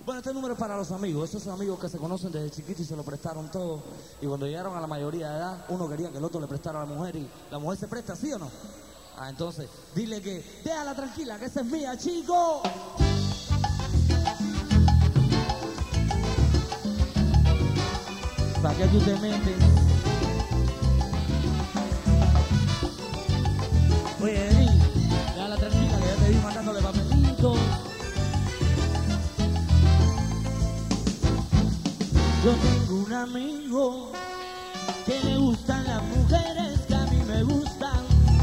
Bueno, este número es para los amigos, esos amigos que se conocen desde chiquitos y se lo prestaron todo. Y cuando llegaron a la mayoría de edad, uno quería que el otro le prestara a la mujer y la mujer se presta, ¿sí o no? Ah, entonces, dile que déjala tranquila, que esa es mía, chico. ¿Para qué tú te metes? Oye, Eri, déjala tranquila, que ya te vi mandándole papelito. Yo tengo un amigo que le gustan las mujeres que a mí me gustan,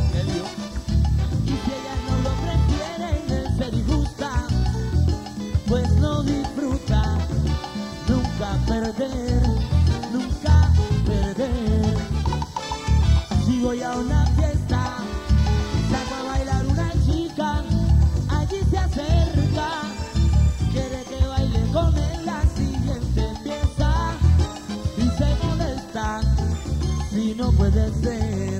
y si ellas no lo prefieren, él se disgusta, pues no disfruta nunca perder, nunca perder. Si voy a una fiesta, saco a bailar una chica, allí se acerca, quiere que baile con él, la siguiente empieza y se molesta si no puede ser.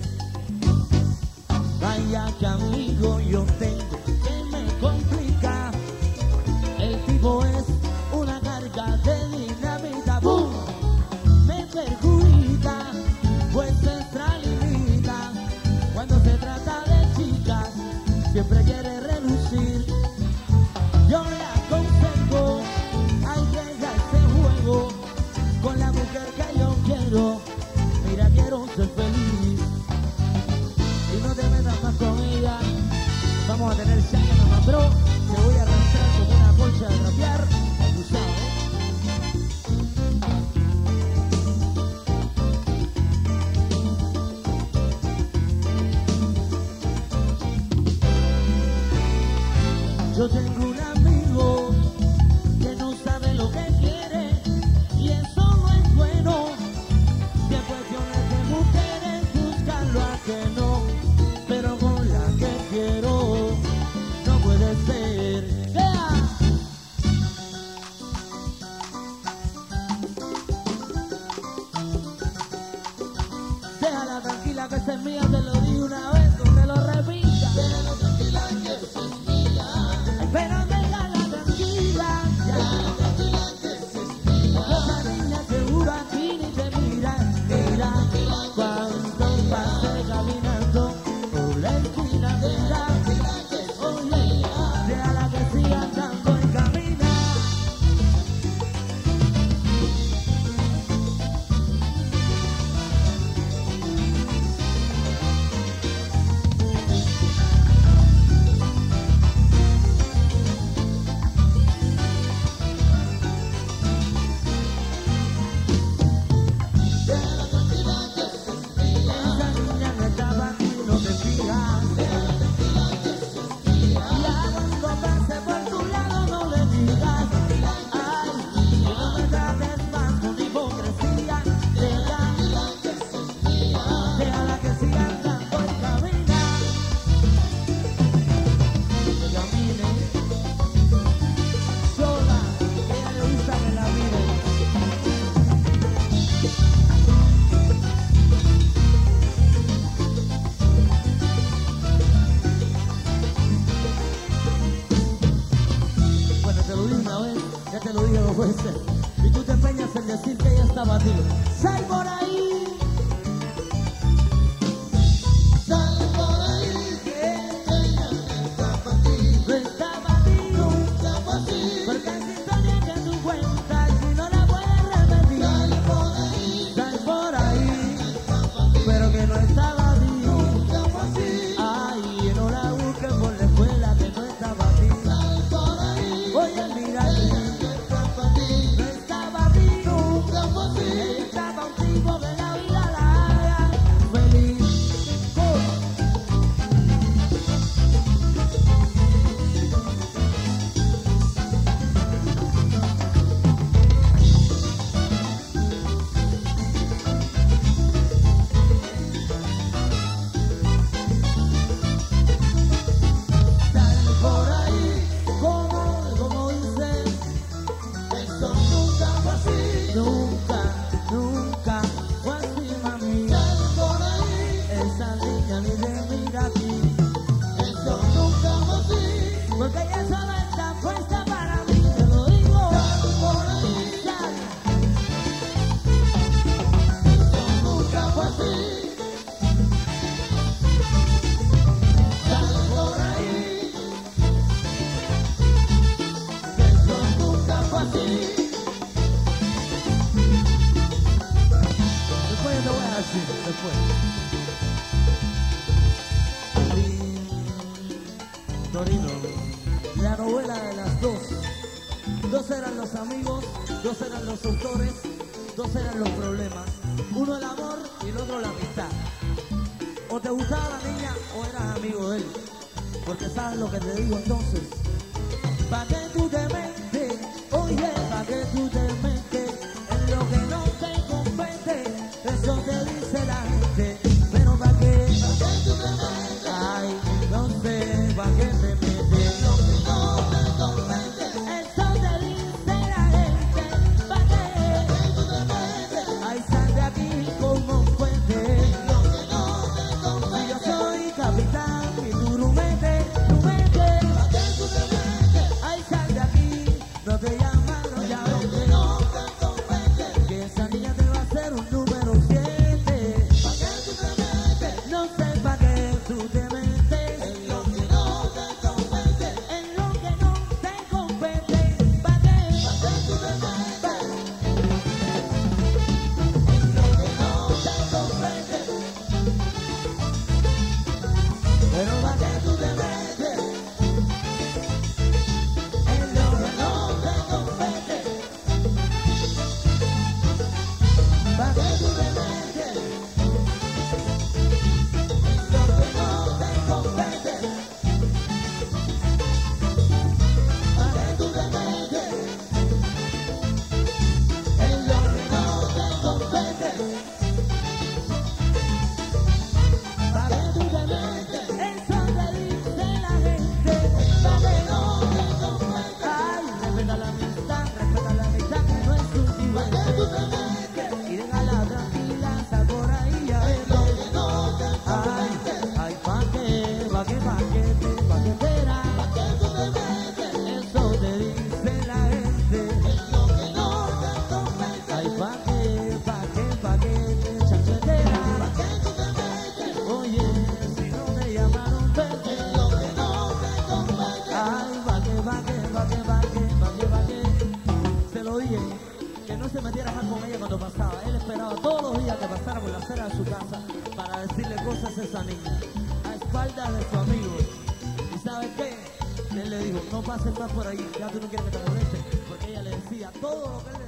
Vaya que amigo yo tengo que me complica, el tipo es una carga de dinamita, ¡boom! Me perjudica, pues se extralimita, cuando se trata de chicas siempre quiere relucir. Yo le aconsejo, hay que dejarse juego con la mujer que yo quiero. Mira, quiero ser feliz y no te metas más con ella. Vamos a tener changa nomás, bro. Te voy a arrastrar como una colcha de rapear. Tú sabes. Yo tengo un amigo que no sabe lo que quiere y eso no es bueno. Si es cuestiones de mujeres, buscarlo a que no, pero con la que quiero no puede ser. ¡Yeah! Déjala tranquila que esa es mía, te lo di una vez, no te lo repita. Déjala tranquila que esa es mía. Pero déjala tranquila, ya. Déjala tranquila que esa es mía. Esa niña seguro aquí ni te mira, mira. Cuando pase caminando por la esquina, mira. Oye, déjala que siga andando y camina. Y tú te empeñas en decir que ella está batido. ¡Sal por ahí! ¡Sal por ahí! Que ella no está batido. No está batido. Está batido. Porque es historia que tú cuentas y no la puedes repetir. Sal por ahí. Sal por ahí. Pero que no está batido. Está batido. Ay, no la busques por la escuela que no está batido. Sal por ahí. Oye, mira. Estaba un tipo que la Torino, la novela de las dos. Dos eran los amigos, dos eran los autores, dos eran los problemas. Uno el amor y el otro la amistad. O te gustaba la niña o eras amigo de él. Porque sabes lo que te digo entonces. Pa' que tú te metes, oye, pa' que tú te metes en lo que no te compete. Eso te dice la gente. Pero pa' que tú te metes, ay, no sé, pa' que te metes en lo que no te compete. Eso te dice la gente. Pa' que tú te metes, ay, sal de aquí como un puente. Lo que no te compete. Si yo soy capitán y tú rumete, rumete. Pa' que tú te metes, ay, sal de aquí. No te llaman, no llaman, que no te compete. Que esa niña te va a hacer un número 7. Pa' que tú te metes, no sé pa' que tú te metes en lo que no te compete. En lo que no te compete. Pa' que tú te metes en lo que no te compete. Pero pa' que tú te metes en lo que no te compete. Pa' que tú te metes en lo que no te compete. Pa' que tú te metes en lo que no te compete. Pa' que tú te metes, eso te dice la gente. Pa' que no te compete. Ay, respeta la amistad que no es un diván. Pa' que tú te metes y déjala tranquila, sal por ahí a ver lo que no te compete. Ay, pa' que verá. Pa' que tú te metes, eso te dice la gente. En lo que no te compete. Ay, pa' que chanchetera. Pa' que tú te metes, oye, si no te llamaron vete. En lo que no te compete. Ay, pa' que. Se lo dije, que no se metiera más con ella cuando pasaba. Él esperaba todos los días que pasara por la acera de su casa para decirle cosas a esa niña, a espaldas de su amigo. ¿Y sabes qué? Él le dijo, no pases más por ahí, ya tú no quieres que te moleste, porque ella le decía todo lo que él